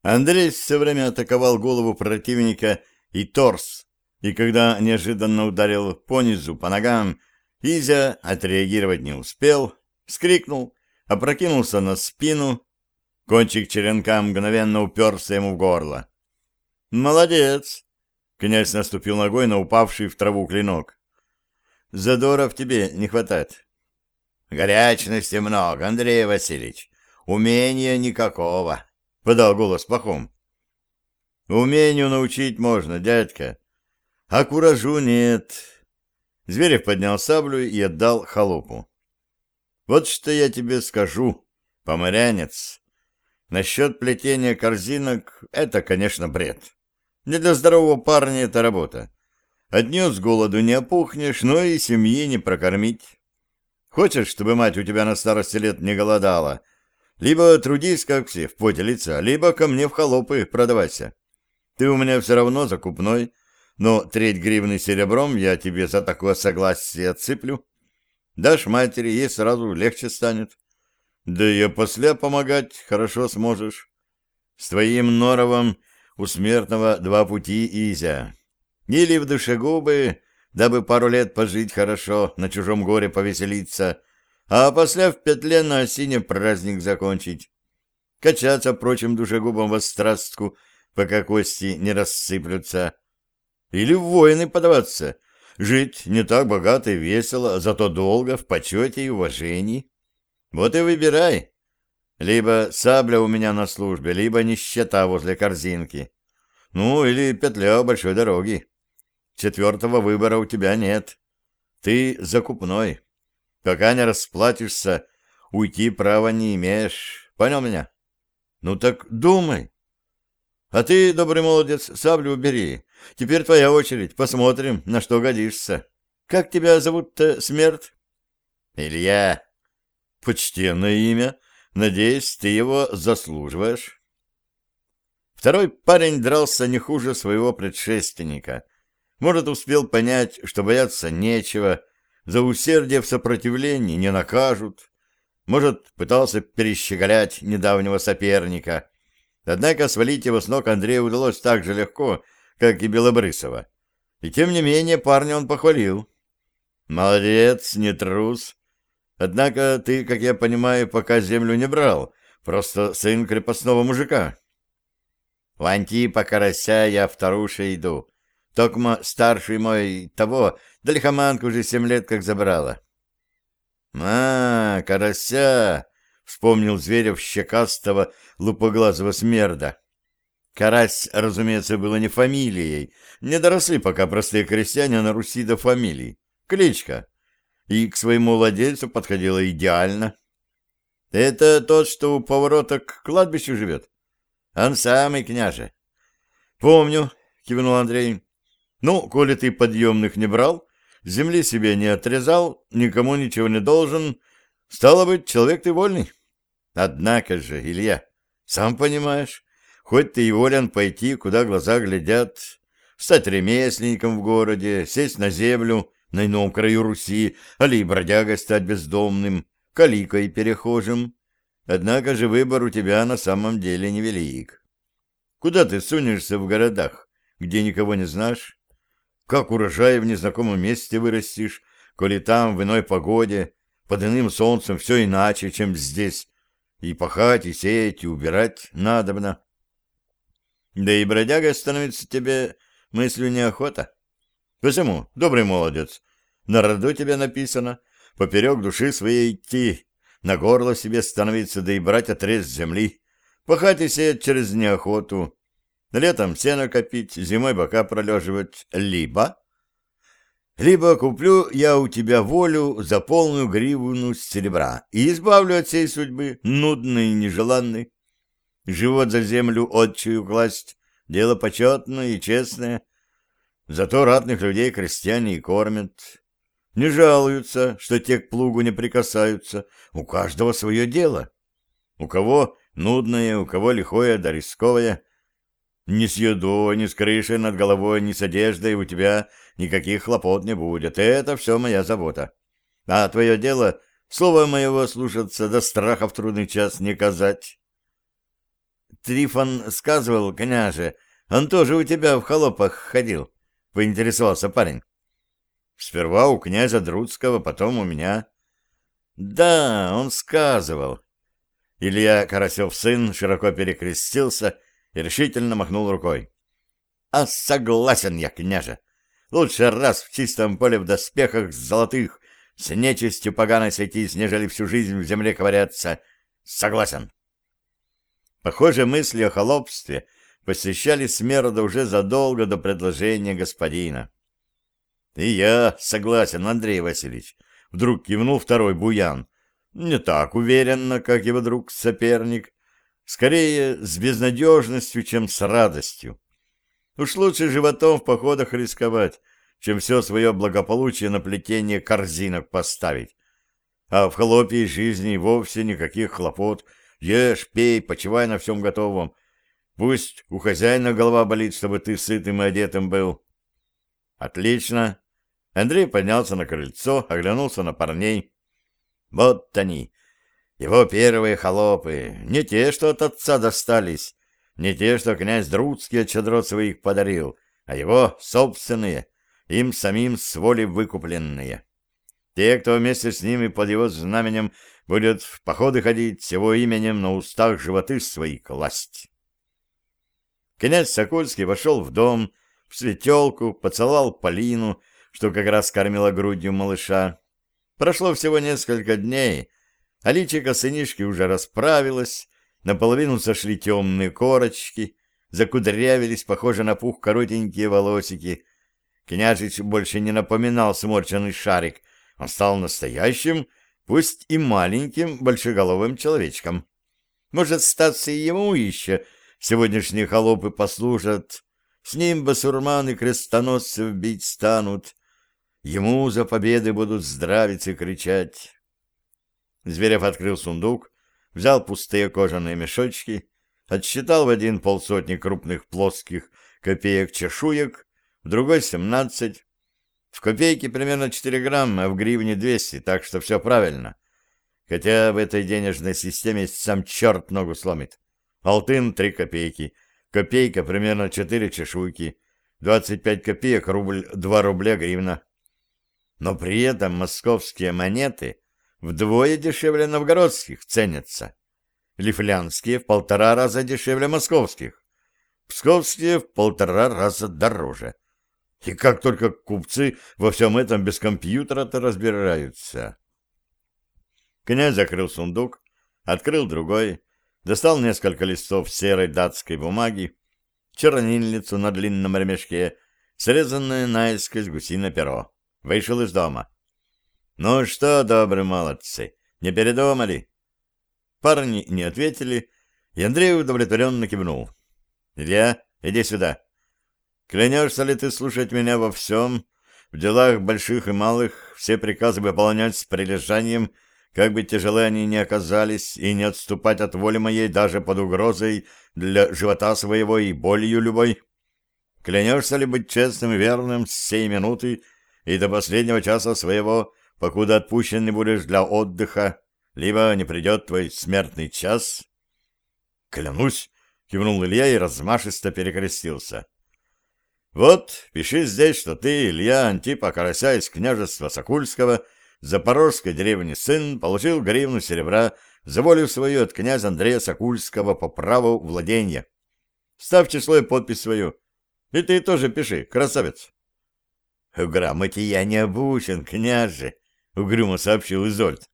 Андрей все время атаковал голову противника и торс, и когда неожиданно ударил понизу, по ногам, Изя отреагировать не успел, вскрикнул, опрокинулся на спину, кончик черенка мгновенно уперся ему в горло. «Молодец!» — князь наступил ногой на упавший в траву клинок. «Задора в тебе не хватает». «Горячности много, Андрей Васильевич, умения никакого», — подал голос Пахом. «Умению научить можно, дядька, а куражу нет». Зверев поднял саблю и отдал холопу. «Вот что я тебе скажу, поморянец. Насчет плетения корзинок — это, конечно, бред. Не для здорового парня это работа. От нее с голоду не опухнешь, но и семьи не прокормить. Хочешь, чтобы мать у тебя на старости лет не голодала? Либо трудись, как все, в поте лица, либо ко мне в холопы продавайся. Ты у меня все равно закупной, но 3 гривны серебром я тебе за такое согласие отсыплю. Дашь матери, ей сразу легче станет. Да и после помогать хорошо сможешь. С твоим норовом у смертного 2 пути, Изя. Или в душегубы, дабы пару лет пожить хорошо, на чужом горе повеселиться, а после в петле на осине праздник закончить. Качаться прочим душегубам во страстку, пока кости не рассыплются. Или в воины подаваться. Жить не так богато и весело, зато долго, в почете и уважении. Вот и выбирай. Либо сабля у меня на службе, либо нищета возле корзинки. Ну, или петля у большой дороги. 4-го выбора у тебя нет. Ты закупной. Пока не расплатишься, уйти права не имеешь. Понял меня? Ну так думай. А ты, добрый молодец, саблю убери. Теперь твоя очередь. Посмотрим, на что годишься. Как тебя зовут-то, смерть? Илья. Почтенное имя. Надеюсь, ты его заслуживаешь. Второй парень дрался не хуже своего предшественника. Может, успел понять, что бояться нечего, за усердие в сопротивлении не накажут. Может, пытался перещеголять недавнего соперника. Однако свалить его с ног Андрею удалось так же легко, как и Белобрысова. И тем не менее парня он похвалил. «Молодец, не трус. Однако ты, как я понимаю, пока землю не брал, просто сын крепостного мужика». «В Антипа Карася я вторуше иду. Токмо старший мой того, да лихоманку уже 7 лет как забрала». Карася!» — вспомнил Зверев щекастого лупоглазого смерда. Карась, разумеется, было не фамилией. Не доросли пока простые крестьяне на Руси до фамилий. Кличка. И к своему владельцу подходила идеально. «Это тот, что у поворота к кладбищу живет?» «Он самый, княже». «Помню», — кивнул Андрей. «Ну, коли ты подъемных не брал, земли себе не отрезал, никому ничего не должен, стало быть, человек ты вольный. Однако же, Илья, сам понимаешь, хоть ты и волен пойти, куда глаза глядят, стать ремесленником в городе, сесть на землю на ином краю Руси, али бродягой стать бездомным, каликой перехожим. Однако же выбор у тебя на самом деле невелик. Куда ты сунешься в городах, где никого не знаешь? Как урожай в незнакомом месте вырастешь, коли там в иной погоде, под иным солнцем все иначе, чем здесь, и пахать, и сеять, и убирать надобно. Да и бродягой становится тебе мыслью неохота. Посему, добрый молодец, на роду тебе написано, поперек души своей идти, на горло себе становиться, да и брать отрез земли, пахать и сеять через неохоту, летом сено копить, зимой бока пролеживать, либо куплю я у тебя волю за полную гривну серебра и избавлю от всей судьбы, нудной и нежеланной. Живот за землю отчую класть — дело почетное и честное. Зато ратных людей крестьяне и кормят. Не жалуются, что те к плугу не прикасаются. У каждого свое дело. У кого нудное, у кого лихое да рисковое. Ни с едой, ни с крышей над головой, ни с одеждой у тебя никаких хлопот не будет. Это все моя забота. А твое дело — слова моего слушаться, да страха в трудный час не казать. Трифон сказывал, княже, он тоже у тебя в холопах ходил, — поинтересовался парень. Сперва у князя Друцкого, потом у меня. Да, он сказывал. Илья Карасев-сын широко перекрестился и решительно махнул рукой. А согласен я, княже. Лучше раз в чистом поле в доспехах золотых с нечистью поганой сойтись, нежели всю жизнь в земле ковыряться. Согласен. Похоже, мысли о холопстве посещали Смерда уже задолго до предложения господина. — И я согласен, Андрей Васильевич, — вдруг кивнул второй буян. Не так уверенно, как его друг-соперник, скорее с безнадежностью, чем с радостью. Уж лучше животом в походах рисковать, чем все свое благополучие на плетение корзинок поставить. А в холопьей жизни вовсе никаких хлопот. Ешь, пей, почивай на всем готовом. Пусть у хозяина голова болит, чтобы ты сытым и одетым был. Отлично. Андрей поднялся на крыльцо, оглянулся на парней. Вот они, его первые холопы, не те, что от отца достались, не те, что князь Друцкий от щедрот своих подарил, а его собственные, им самим с воли выкупленные. Те, кто вместе с ними под его знаменем будет в походы ходить, с его именем на устах животы свои класть. Князь Сокольский вошел в дом, в светелку, поцеловал Полину, что как раз кормила грудью малыша. Прошло всего несколько дней, а личико сынишки уже расправилось, наполовину сошли темные корочки, закудрявились, похоже на пух, коротенькие волосики. Княжич больше не напоминал сморченный шарик, он стал настоящим, пусть и маленьким, большеголовым человечком. Может, статься и ему еще сегодняшние холопы послужат, с ним басурманы крестоносцев бить станут, ему за победы будут здравицы кричать. Зверев открыл сундук, взял пустые кожаные мешочки, отсчитал в один полсотни крупных плоских копеек-чешуек, в другой 17. В копейке примерно 4 грамма, а в гривне 200, так что все правильно. Хотя в этой денежной системе сам черт ногу сломит. Алтын 3 копейки, копейка примерно 4 чешуйки, 25 копеек рубль, 2 рубля гривна. Но при этом московские монеты вдвое дешевле новгородских ценятся. Лифлянские в 1,5 раза дешевле московских. Псковские в 1,5 раза дороже. И как только купцы во всем этом без компьютера-то разбираются. Князь закрыл сундук, открыл другой, достал несколько листов серой датской бумаги, чернильницу на длинном ремешке, срезанное наискось гусиное перо. Вышел из дома. «Ну что, добрые молодцы, не передумали?» Парни не ответили, и Андрей удовлетворенно кивнул. «Илья, иди сюда. Клянешься ли ты слушать меня во всем, в делах больших и малых, все приказы выполнять с прилежанием, как бы тяжелы они ни оказались, и не отступать от воли моей даже под угрозой для живота своего и болью любой? Клянешься ли быть честным и верным с сей минуты и до последнего часа своего, покуда отпущен не будешь для отдыха, либо не придет твой смертный час?» «Клянусь!» — кивнул Илья и размашисто перекрестился. «Вот, пиши здесь, что ты, Илья Антипа Карася из княжества Сокульского, запорожской деревни сын, получил гривну серебра за волю свою от князя Андрея Сокульского по праву владения. Ставь число и подпись свою. И ты тоже пиши, красавец». «В грамоте я не обучен, княже», — угрюмо сообщил Изольд.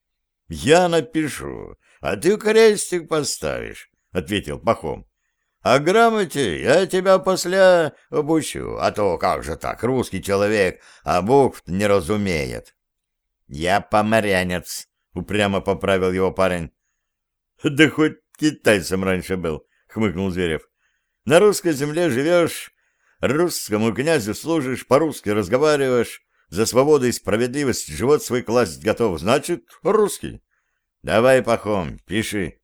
«Я напишу, а ты крестик поставишь», — ответил Пахом. «А грамоте я тебя после обучу, а то как же так, русский человек, а букв не разумеет». «Я поморянец», — упрямо поправил его парень. «Да хоть китайцем раньше был», — хмыкнул Зверев. «На русской земле живешь, русскому князю служишь, по-русски разговариваешь, за свободу и справедливость живот свой класть готов, значит, русский. Давай, Пахом, пиши».